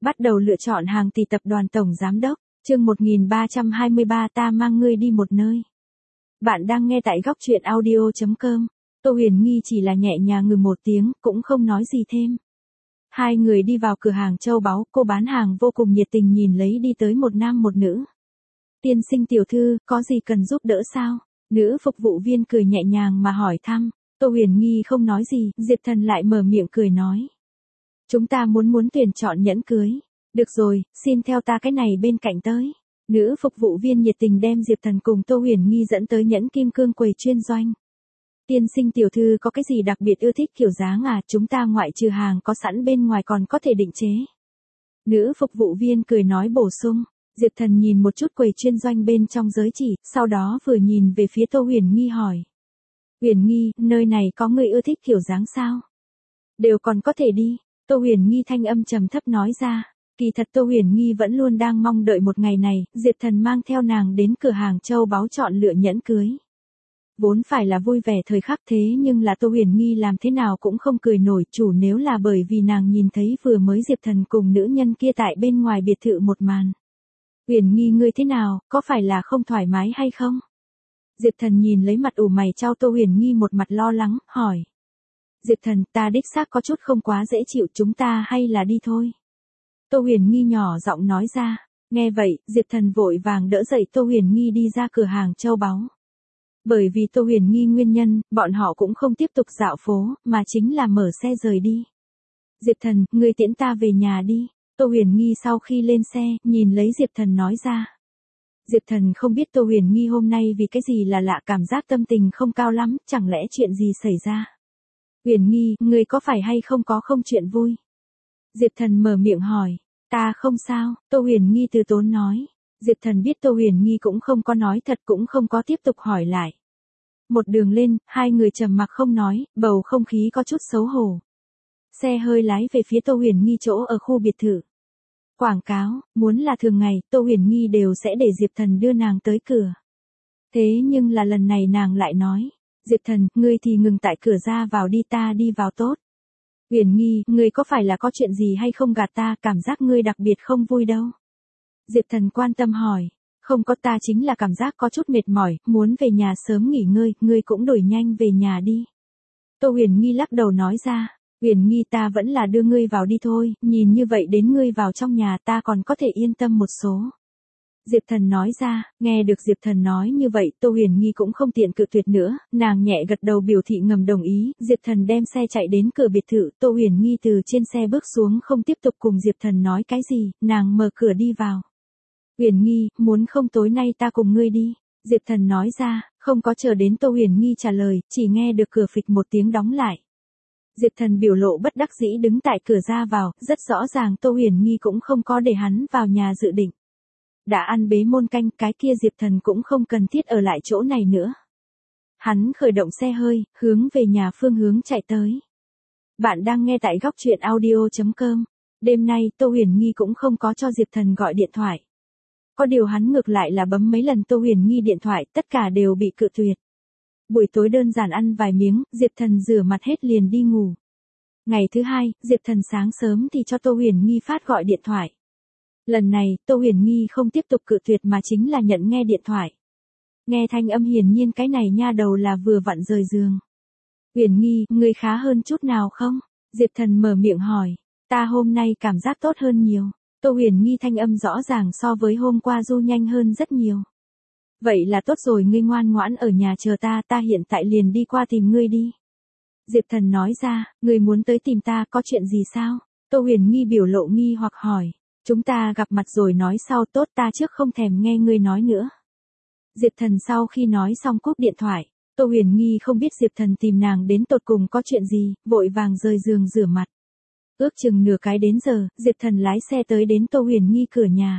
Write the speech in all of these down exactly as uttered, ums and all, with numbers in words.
Bắt đầu lựa chọn hàng tỷ tập đoàn tổng giám đốc, chương một nghìn ba trăm hai mươi ba ta mang ngươi đi một nơi. Bạn đang nghe tại góc truyện audio chấm com. Tô Huyền Nghi chỉ là nhẹ nhàng ngừ một tiếng, cũng không nói gì thêm. Hai người đi vào cửa hàng châu báu, cô bán hàng vô cùng nhiệt tình nhìn lấy đi tới một nam một nữ. Tiên sinh tiểu thư, có gì cần giúp đỡ sao? Nữ phục vụ viên cười nhẹ nhàng mà hỏi thăm. Tô Huyền Nghi không nói gì, Diệp Thần lại mở miệng cười nói. Chúng ta muốn muốn tuyển chọn nhẫn cưới. Được rồi, xin theo ta cái này bên cạnh tới. Nữ phục vụ viên nhiệt tình đem Diệp Thần cùng Tô Huyền Nghi dẫn tới nhẫn kim cương quầy chuyên doanh. Tiên sinh tiểu thư có cái gì đặc biệt ưa thích kiểu dáng à, chúng ta ngoại trừ hàng có sẵn bên ngoài còn có thể định chế. Nữ phục vụ viên cười nói bổ sung. Diệp Thần nhìn một chút quầy chuyên doanh bên trong giới chỉ, sau đó vừa nhìn về phía Tô Huyền Nghi hỏi. Huyền Nghi, nơi này có người ưa thích kiểu dáng sao? Đều còn có thể đi. Tô Huyền Nghi thanh âm trầm thấp nói ra. Kỳ thật Tô Huyền Nghi vẫn luôn đang mong đợi một ngày này, Diệp Thần mang theo nàng đến cửa hàng châu báu chọn lựa nhẫn cưới. Vốn phải là vui vẻ thời khắc thế nhưng là Tô Huyền Nghi làm thế nào cũng không cười nổi, chủ nếu là bởi vì nàng nhìn thấy vừa mới Diệp Thần cùng nữ nhân kia tại bên ngoài biệt thự một màn. Huyền Nghi ngươi thế nào, có phải là không thoải mái hay không? Diệp Thần nhìn lấy mặt ủ mày trao Tô Huyền Nghi một mặt lo lắng, hỏi. Diệp Thần, ta đích xác có chút không quá dễ chịu, chúng ta hay là đi thôi. Tô Huyền Nghi nhỏ giọng nói ra. Nghe vậy, Diệp Thần vội vàng đỡ dậy Tô Huyền Nghi đi ra cửa hàng châu báu. Bởi vì Tô Huyền Nghi nguyên nhân, bọn họ cũng không tiếp tục dạo phố, mà chính là mở xe rời đi. Diệp Thần, ngươi tiễn ta về nhà đi. Tô Huyền Nghi sau khi lên xe, nhìn lấy Diệp Thần nói ra. Diệp Thần không biết Tô Huyền Nghi hôm nay vì cái gì là lạ, cảm giác tâm tình không cao lắm, chẳng lẽ chuyện gì xảy ra. Huyền Nghi, ngươi có phải hay không có không chuyện vui? Diệp Thần mở miệng hỏi. Ta không sao, Tô Huyền Nghi từ tốn nói. Diệp Thần biết Tô Huyền Nghi cũng không có nói thật, cũng không có tiếp tục hỏi lại. Một đường lên, hai người trầm mặc không nói, bầu không khí có chút xấu hổ. Xe hơi lái về phía Tô Huyền Nghi chỗ ở khu biệt thự. Quảng cáo, muốn là thường ngày, Tô Huyền Nghi đều sẽ để Diệp Thần đưa nàng tới cửa. Thế nhưng là lần này nàng lại nói. Diệp Thần, ngươi thì ngừng tại cửa ra vào đi, ta đi vào tốt. Huyền Nghi, ngươi có phải là có chuyện gì hay không gạt ta, cảm giác ngươi đặc biệt không vui đâu. Diệp Thần quan tâm hỏi. Không có, ta chính là cảm giác có chút mệt mỏi, muốn về nhà sớm nghỉ ngơi, ngươi cũng đổi nhanh về nhà đi. Tô Huyền Nghi lắc đầu nói ra. Huyền Nghi, ta vẫn là đưa ngươi vào đi thôi, nhìn như vậy đến ngươi vào trong nhà ta còn có thể yên tâm một số. Diệp Thần nói ra. Nghe được Diệp Thần nói như vậy, Tô Huyền Nghi cũng không tiện cự tuyệt nữa, nàng nhẹ gật đầu biểu thị ngầm đồng ý. Diệp Thần đem xe chạy đến cửa biệt thự, Tô Huyền Nghi từ trên xe bước xuống không tiếp tục cùng Diệp Thần nói cái gì, nàng mở cửa đi vào. Huyền Nghi, muốn không tối nay ta cùng ngươi đi? Diệp Thần nói ra, không có chờ đến Tô Huyền Nghi trả lời, chỉ nghe được cửa phịch một tiếng đóng lại. Diệp Thần biểu lộ bất đắc dĩ đứng tại cửa ra vào, rất rõ ràng Tô Huyền Nghi cũng không có để hắn vào nhà dự định. Đã ăn bế môn canh, cái kia Diệp Thần cũng không cần thiết ở lại chỗ này nữa. Hắn khởi động xe hơi, hướng về nhà phương hướng chạy tới. Bạn đang nghe tại góc truyện audio chấm com. Đêm nay Tô Huyền Nghi cũng không có cho Diệp Thần gọi điện thoại. Có điều hắn ngược lại là bấm mấy lần Tô Huyền Nghi điện thoại, tất cả đều bị cự tuyệt. Buổi tối đơn giản ăn vài miếng, Diệp Thần rửa mặt hết liền đi ngủ. Ngày thứ hai, Diệp Thần sáng sớm thì cho Tô Huyền Nghi phát gọi điện thoại. Lần này, Tô Huyền Nghi không tiếp tục cự tuyệt mà chính là nhận nghe điện thoại. Nghe thanh âm hiển nhiên cái này nha đầu là vừa vặn rời giường. Huyền Nghi, ngươi khá hơn chút nào không? Diệp Thần mở miệng hỏi. Ta hôm nay cảm giác tốt hơn nhiều. Tô Huyền Nghi thanh âm rõ ràng so với hôm qua du nhanh hơn rất nhiều. Vậy là tốt rồi, ngươi ngoan ngoãn ở nhà chờ ta, ta hiện tại liền đi qua tìm ngươi đi. Diệp Thần nói ra, ngươi muốn tới tìm ta có chuyện gì sao? Tô Huyền Nghi biểu lộ nghi hoặc hỏi. Chúng ta gặp mặt rồi nói sau, tốt, ta trước không thèm nghe ngươi nói nữa. Diệp Thần sau khi nói xong cúp điện thoại, Tô Huyền Nghi không biết Diệp Thần tìm nàng đến tột cùng có chuyện gì, vội vàng rời giường rửa mặt. Ước chừng nửa cái đến giờ, Diệp Thần lái xe tới đến Tô Huyền Nghi cửa nhà.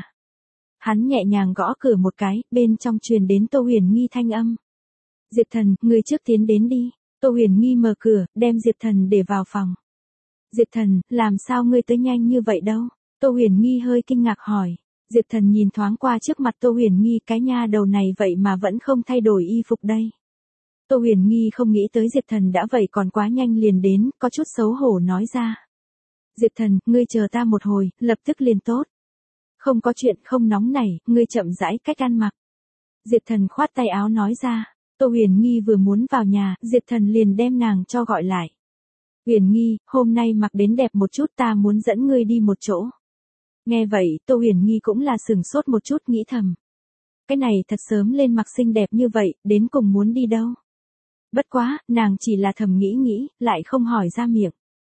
Hắn nhẹ nhàng gõ cửa một cái, bên trong truyền đến Tô Huyền Nghi thanh âm. Diệp Thần, ngươi trước tiến đến đi. Tô Huyền Nghi mở cửa, đem Diệp Thần để vào phòng. Diệp Thần, làm sao ngươi tới nhanh như vậy đâu? Tô Huyền Nghi hơi kinh ngạc hỏi. Diệp Thần nhìn thoáng qua trước mặt Tô Huyền Nghi, cái nha đầu này vậy mà vẫn không thay đổi y phục đây. Tô Huyền Nghi không nghĩ tới Diệp Thần đã vậy còn quá nhanh liền đến, có chút xấu hổ nói ra. Diệp Thần, ngươi chờ ta một hồi, lập tức liền tốt. Không có chuyện, không nóng nảy, ngươi chậm rãi cách ăn mặc. Diệp Thần khoát tay áo nói ra. Tô Huyền Nghi vừa muốn vào nhà, Diệp Thần liền đem nàng cho gọi lại. Huyền Nghi, hôm nay mặc đến đẹp một chút, ta muốn dẫn ngươi đi một chỗ. Nghe vậy, Tô Huyền Nghi cũng là sừng sốt một chút, nghĩ thầm. Cái này thật sớm lên mặc xinh đẹp như vậy, đến cùng muốn đi đâu? Bất quá, nàng chỉ là thầm nghĩ nghĩ, lại không hỏi ra miệng.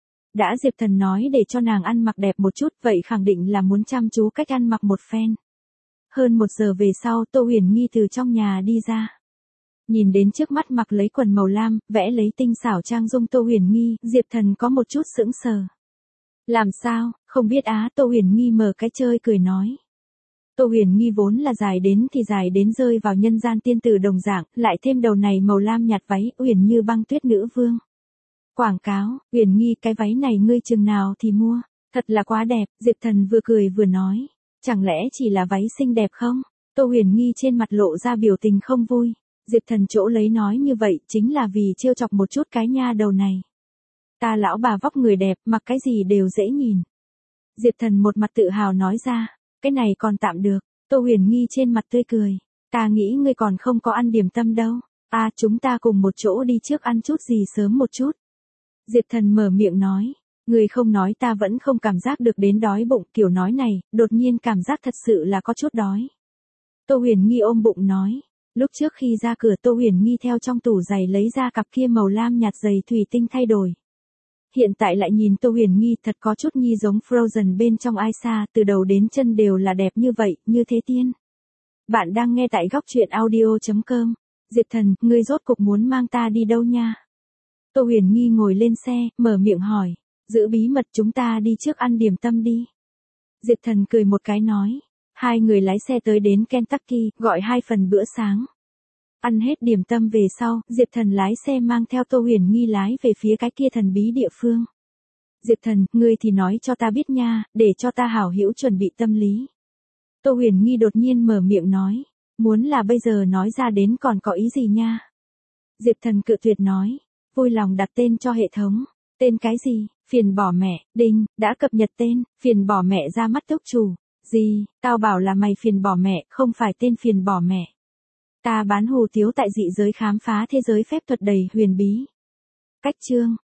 Đã Diệp Thần nói để cho nàng ăn mặc đẹp một chút, vậy khẳng định là muốn chăm chú cách ăn mặc một phen. Hơn một giờ về sau, Tô Huyền Nghi từ trong nhà đi ra. Nhìn đến trước mắt mặc lấy quần màu lam, vẽ lấy tinh xảo trang dung Tô Huyền Nghi, Diệp Thần có một chút sững sờ. Làm sao, không biết á, Tô Huyền Nghi mở cái chơi cười nói. Tô Huyền Nghi vốn là dài đến thì dài đến rơi vào nhân gian tiên tử đồng dạng, lại thêm đầu này màu lam nhạt váy, uyển như băng tuyết nữ vương. Quảng cáo, Huyền Nghi cái váy này ngươi chừng nào thì mua, thật là quá đẹp, Diệp Thần vừa cười vừa nói. Chẳng lẽ chỉ là váy xinh đẹp không? Tô Huyền Nghi trên mặt lộ ra biểu tình không vui. Diệp Thần chỗ lấy nói như vậy chính là vì trêu chọc một chút cái nha đầu này. Ta lão bà vóc người đẹp, mặc cái gì đều dễ nhìn. Diệp Thần một mặt tự hào nói ra, cái này còn tạm được. Tô Huyền Nghi trên mặt tươi cười, ta nghĩ ngươi còn không có ăn điểm tâm đâu. À, chúng ta cùng một chỗ đi trước ăn chút gì sớm một chút. Diệp Thần mở miệng nói, người không nói ta vẫn không cảm giác được đến đói bụng, kiểu nói này, đột nhiên cảm giác thật sự là có chút đói. Tô Huyền Nghi ôm bụng nói, lúc trước khi ra cửa Tô Huyền Nghi theo trong tủ giày lấy ra cặp kia màu lam nhạt giày thủy tinh thay đổi. Hiện tại lại nhìn Tô Huyền Nghi thật có chút nhi giống Frozen bên trong Aisa, từ đầu đến chân đều là đẹp như vậy, như thế tiên. Bạn đang nghe tại góc truyện audio chấm com. Diệp Thần, ngươi rốt cục muốn mang ta đi đâu nha? Tô Huyền Nghi ngồi lên xe, mở miệng hỏi, giữ bí mật chúng ta đi trước ăn điểm tâm đi. Diệp Thần cười một cái nói, hai người lái xe tới đến Kentucky, gọi hai phần bữa sáng. Ăn hết điểm tâm về sau, Diệp Thần lái xe mang theo Tô Huyền Nghi lái về phía cái kia thần bí địa phương. Diệp Thần, ngươi thì nói cho ta biết nha, để cho ta hảo hữu chuẩn bị tâm lý. Tô Huyền Nghi đột nhiên mở miệng nói, muốn là bây giờ nói ra đến còn có ý gì nha. Diệp Thần cự tuyệt nói, vui lòng đặt tên cho hệ thống. Tên cái gì? Phiền bỏ mẹ, đinh, đã cập nhật tên, phiền bỏ mẹ ra mắt túc chủ. Gì, tao bảo là mày phiền bỏ mẹ, không phải tên phiền bỏ mẹ. Ta bán hủ tiếu tại dị giới khám phá thế giới phép thuật đầy huyền bí. Cách chương,